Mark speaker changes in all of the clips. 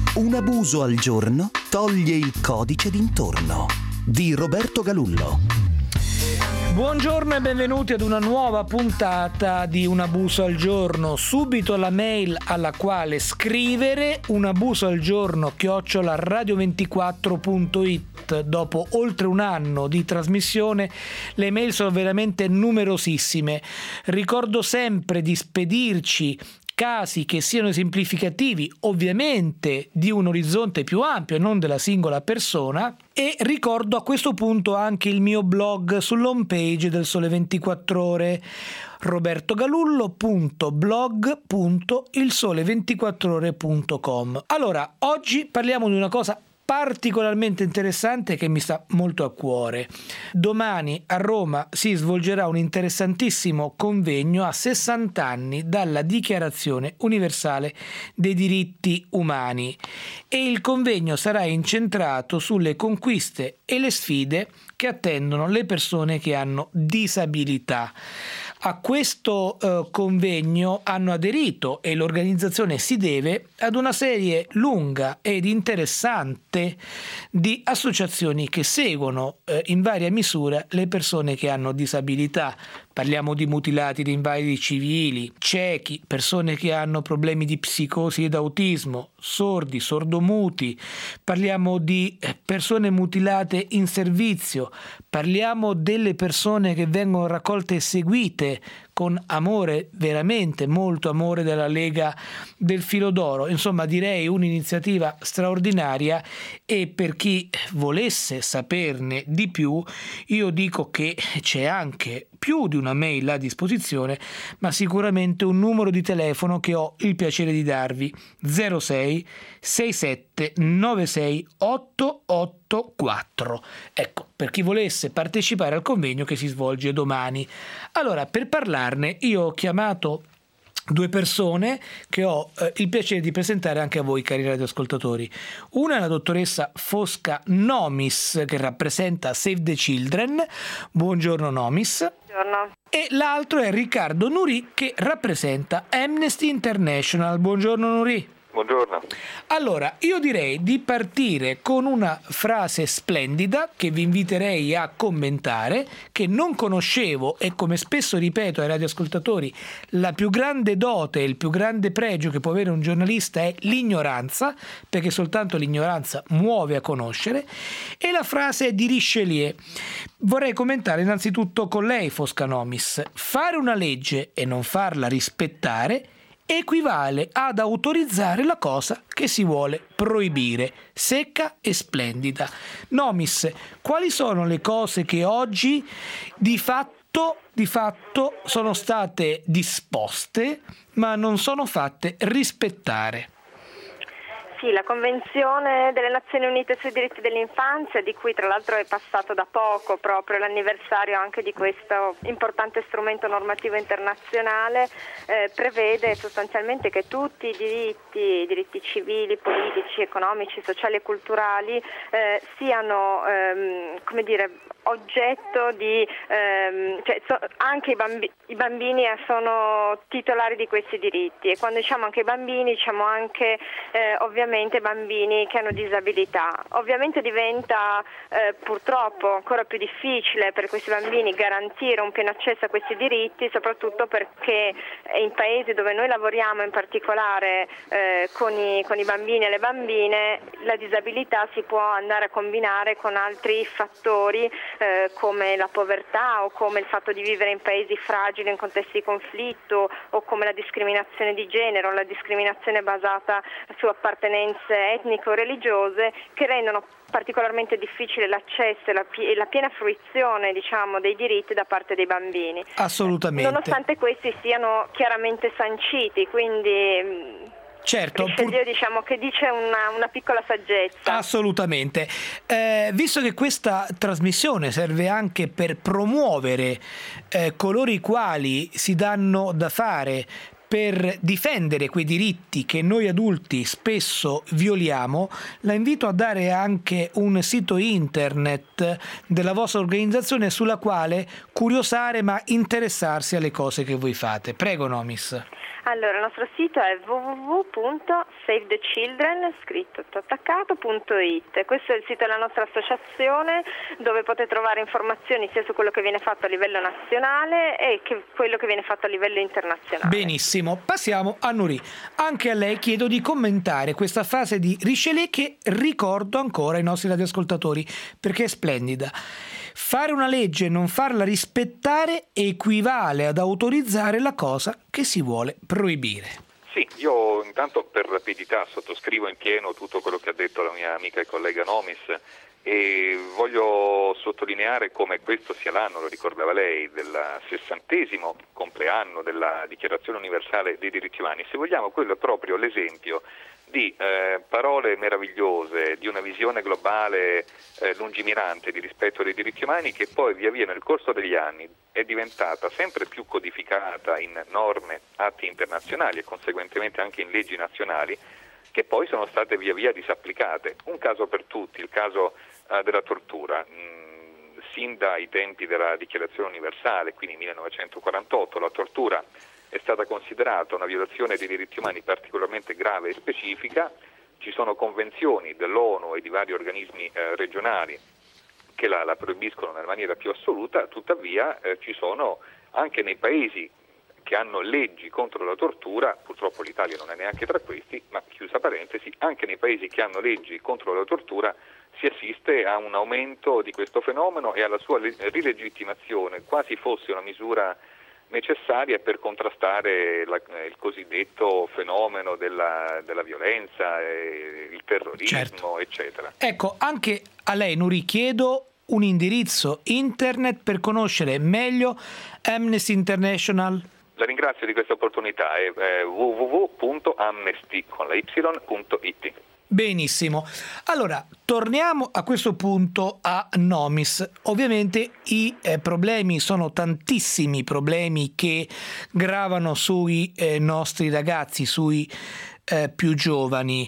Speaker 1: Un abuso al giorno toglie il codice d'intorno di Roberto Galullo.
Speaker 2: Buongiorno e benvenuti ad una nuova puntata di Un abuso al giorno. Subito la mail alla quale scrivere: unabusoalgiorno@radio24.it. Dopo oltre un anno di trasmissione le mail sono veramente numerosissime. Ricordo sempre di spedirci casi che siano esemplificativi, ovviamente di un orizzonte più ampio e non della singola persona, e ricordo a questo punto anche il mio blog sull'home page del Sole 24 Ore, robertogalullo.blog.ilsole24ore.com. Allora, oggi parliamo di una cosa particolarmente interessante che mi sta molto a cuore. Domani a Roma si svolgerà un interessantissimo convegno a 60 anni dalla Dichiarazione Universale dei Diritti Umani e il convegno sarà incentrato sulle conquiste e le sfide che attendono le persone che hanno disabilità. A questo convegno hanno aderito, e l'organizzazione si deve ad una serie lunga ed interessante di associazioni che seguono in varia misura le persone che hanno disabilità. Parliamo di mutilati, di invalidi civili, ciechi, persone che hanno problemi di psicosi ed autismo, sordi, sordomuti, parliamo di persone mutilate in servizio, parliamo delle persone che vengono raccolte e seguite con amore, veramente molto amore, della Lega del Filo d'Oro. Insomma, direi un'iniziativa straordinaria, e per chi volesse saperne di più io dico che c'è anche più di una mail a disposizione, ma sicuramente un numero di telefono che ho il piacere di darvi: 06 67 96 884. Ecco, per chi volesse partecipare al convegno che si svolge domani. Allora, per parlarne io ho chiamato due persone che ho il piacere di presentare anche a voi, cari radioascoltatori. Una è la dottoressa Fosca Nomis, che rappresenta Save the Children. Buongiorno Nomis.
Speaker 3: Buongiorno.
Speaker 2: E l'altro è Riccardo Nuri, che rappresenta Amnesty International. Buongiorno Nuri.
Speaker 4: Buongiorno.
Speaker 2: Allora, io direi di partire con una frase splendida che vi inviterei a commentare, che non conoscevo, e come spesso ripeto ai radioascoltatori, la più grande dote e il più grande pregio che può avere un giornalista è l'ignoranza, perché soltanto l'ignoranza muove a conoscere, e la frase è di Richelieu. Vorrei commentare innanzitutto con lei, Fosca Nomis: fare una legge e non farla rispettare equivale ad autorizzare la cosa che si vuole proibire, secca e splendida. Nomis, quali sono le cose che oggi di fatto sono state disposte ma non sono fatte rispettare?
Speaker 3: Sì, la Convenzione delle Nazioni Unite sui diritti dell'infanzia, di cui tra l'altro è passato da poco proprio l'anniversario anche di questo importante strumento normativo internazionale, prevede sostanzialmente che tutti i diritti civili, politici, economici, sociali e culturali siano oggetto di anche i bambini sono titolari di questi diritti, e quando diciamo anche i bambini diciamo anche ovviamente bambini che hanno disabilità. Ovviamente diventa purtroppo ancora più difficile per questi bambini garantire un pieno accesso a questi diritti, soprattutto perché in paesi dove noi lavoriamo, in particolare con i bambini e le bambine, la disabilità si può andare a combinare con altri fattori come la povertà, o come il fatto di vivere in paesi fragili, in contesti di conflitto, o come la discriminazione di genere o la discriminazione basata su appartenenze etniche o religiose, che rendono particolarmente difficile l'accesso e la piena fruizione, dei diritti da parte dei bambini.
Speaker 2: Assolutamente.
Speaker 3: Nonostante questi siano chiaramente sanciti, quindi
Speaker 2: certo,
Speaker 3: che dice una piccola saggezza.
Speaker 2: Assolutamente. Visto che questa trasmissione serve anche per promuovere coloro i quali si danno da fare per difendere quei diritti che noi adulti spesso violiamo, la invito a dare anche un sito internet della vostra organizzazione sulla quale curiosare ma interessarsi alle cose che voi fate. Prego, Nomis.
Speaker 3: Allora, il nostro sito è www.savethechildren, scritto tutto attaccato.it. Questo è il sito della nostra associazione, dove potete trovare informazioni sia su quello che viene fatto a livello nazionale e che quello che viene fatto a livello internazionale.
Speaker 2: Benissimo, passiamo a Nuri. Anche a lei chiedo di commentare questa frase di Richelieu che ricordo ancora ai nostri radioascoltatori perché è splendida. Fare una legge e non farla rispettare equivale ad autorizzare la cosa che si vuole proibire.
Speaker 4: Sì, io intanto per rapidità sottoscrivo in pieno tutto quello che ha detto la mia amica e collega Nomis e voglio sottolineare come questo sia l'anno, lo ricordava lei, del 60° compleanno della Dichiarazione Universale dei Diritti Umani. Se vogliamo, quello è proprio l'esempio di parole meravigliose, di una visione globale lungimirante di rispetto dei diritti umani che poi via via nel corso degli anni è diventata sempre più codificata in norme, atti internazionali e conseguentemente anche in leggi nazionali che poi sono state via via disapplicate. Un caso per tutti, il caso della tortura. Sin dai tempi della Dichiarazione Universale, quindi 1948, la tortura è stata considerata una violazione dei diritti umani particolarmente grave e specifica. Ci sono convenzioni dell'ONU e di vari organismi regionali che la proibiscono nella maniera più assoluta, tuttavia ci sono anche nei paesi che hanno leggi contro la tortura, purtroppo l'Italia non è neanche tra questi, ma chiusa parentesi, anche nei paesi che hanno leggi contro la tortura si assiste a un aumento di questo fenomeno e alla sua rilegittimazione, quasi fosse una misura necessaria per contrastare il cosiddetto fenomeno della violenza, il terrorismo, certo, eccetera.
Speaker 2: Ecco, anche a lei, Nuri, chiedo un indirizzo internet per conoscere meglio Amnesty International.
Speaker 4: La ringrazio di questa opportunità, è www.amnesty.it.
Speaker 2: Benissimo. Allora, torniamo a questo punto a Nomis. Ovviamente i problemi sono tantissimi problemi che gravano sui nostri ragazzi, sui più giovani.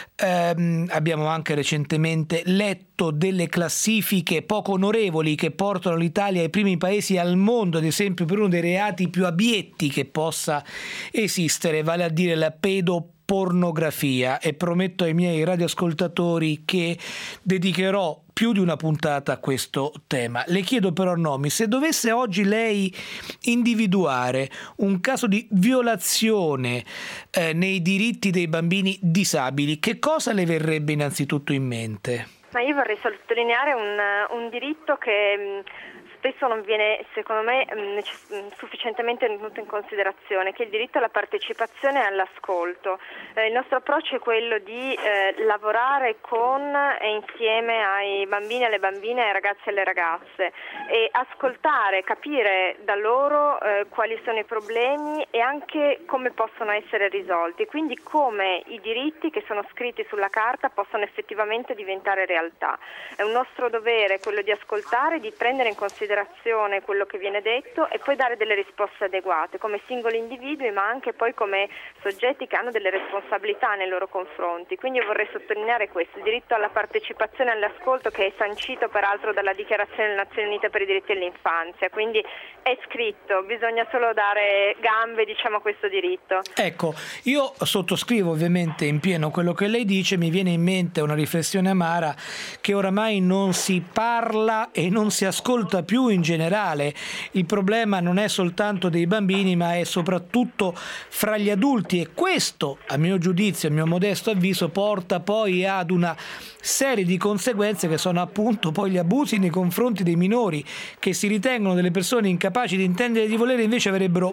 Speaker 2: Abbiamo anche recentemente letto delle classifiche poco onorevoli che portano l'Italia ai primi paesi al mondo, ad esempio per uno dei reati più abietti che possa esistere, vale a dire la pedopornografia, e prometto ai miei radioascoltatori che dedicherò più di una puntata a questo tema. Le chiedo però, Nomi, se dovesse oggi lei individuare un caso di violazione nei diritti dei bambini disabili, che cosa le verrebbe innanzitutto in mente?
Speaker 3: Ma io vorrei sottolineare un diritto che spesso non viene, secondo me, sufficientemente tenuto in considerazione, che è il diritto alla partecipazione e all'ascolto. Il nostro approccio è quello di lavorare con e insieme ai bambini, alle bambine, ai ragazzi e alle ragazze e ascoltare, capire da loro quali sono i problemi e anche come possono essere risolti, quindi come i diritti che sono scritti sulla carta possono effettivamente diventare realtà. È un nostro dovere quello di ascoltare, di prendere in considerazione quello che viene detto e poi dare delle risposte adeguate come singoli individui, ma anche poi come soggetti che hanno delle responsabilità nei loro confronti. Quindi io vorrei sottolineare questo, il diritto alla partecipazione e all'ascolto, che è sancito peraltro dalla Dichiarazione delle Nazioni Unite per i diritti dell'infanzia, quindi è scritto, bisogna solo dare gambe, a questo diritto.
Speaker 2: Ecco, io sottoscrivo ovviamente in pieno quello che lei dice, mi viene in mente una riflessione amara che oramai non si parla e non si ascolta più in generale. Il problema non è soltanto dei bambini, ma è soprattutto fra gli adulti, e questo, a mio giudizio, a mio modesto avviso, porta poi ad una serie di conseguenze che sono appunto poi gli abusi nei confronti dei minori, che si ritengono delle persone incapaci di intendere e di volere, invece avrebbero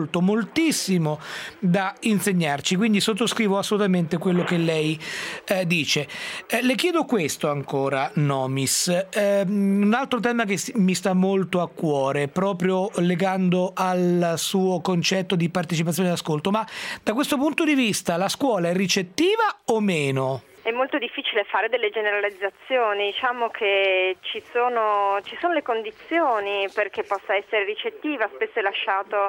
Speaker 2: moltissimo da insegnarci. Quindi sottoscrivo assolutamente quello che lei dice. Le chiedo questo ancora, Nomis, un altro tema che mi sta molto a cuore, proprio legando al suo concetto di partecipazione e ascolto, ma da questo punto di vista la scuola è ricettiva o meno?
Speaker 3: È molto difficile fare delle generalizzazioni, diciamo che ci sono le condizioni perché possa essere ricettiva, spesso è lasciato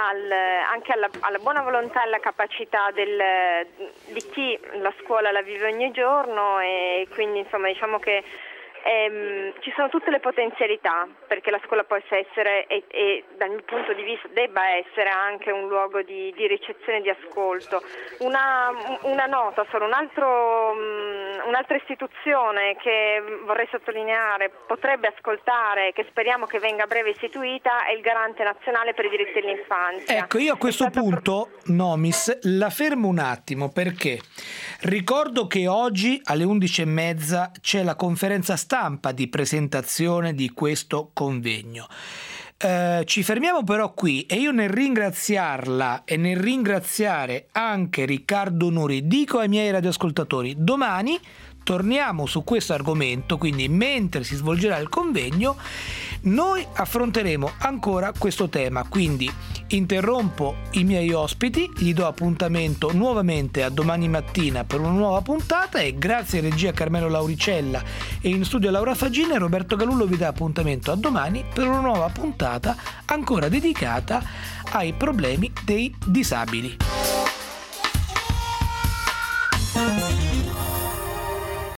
Speaker 3: anche alla buona volontà e alla capacità di chi la scuola la vive ogni giorno, e quindi diciamo che ci sono tutte le potenzialità perché la scuola possa essere e dal mio punto di vista debba essere anche un luogo di ricezione e di ascolto. Una nota solo, un'altra istituzione che vorrei sottolineare potrebbe ascoltare, che speriamo che venga a breve istituita, è il Garante Nazionale per i diritti dell'infanzia.
Speaker 2: Ecco, io a questo punto, Nomis, la fermo un attimo perché ricordo che oggi alle 11:30 c'è la conferenza stampa di presentazione di questo convegno. Ci fermiamo però qui e io nel ringraziarla e nel ringraziare anche Riccardo Nuri dico ai miei radioascoltatori: domani torniamo su questo argomento, quindi mentre si svolgerà il convegno noi affronteremo ancora questo tema, quindi interrompo i miei ospiti, gli do appuntamento nuovamente a domani mattina per una nuova puntata e grazie a regia Carmelo Lauricella e in studio Laura Fagina, Roberto Galullo vi dà appuntamento a domani per una nuova puntata ancora dedicata ai problemi dei disabili.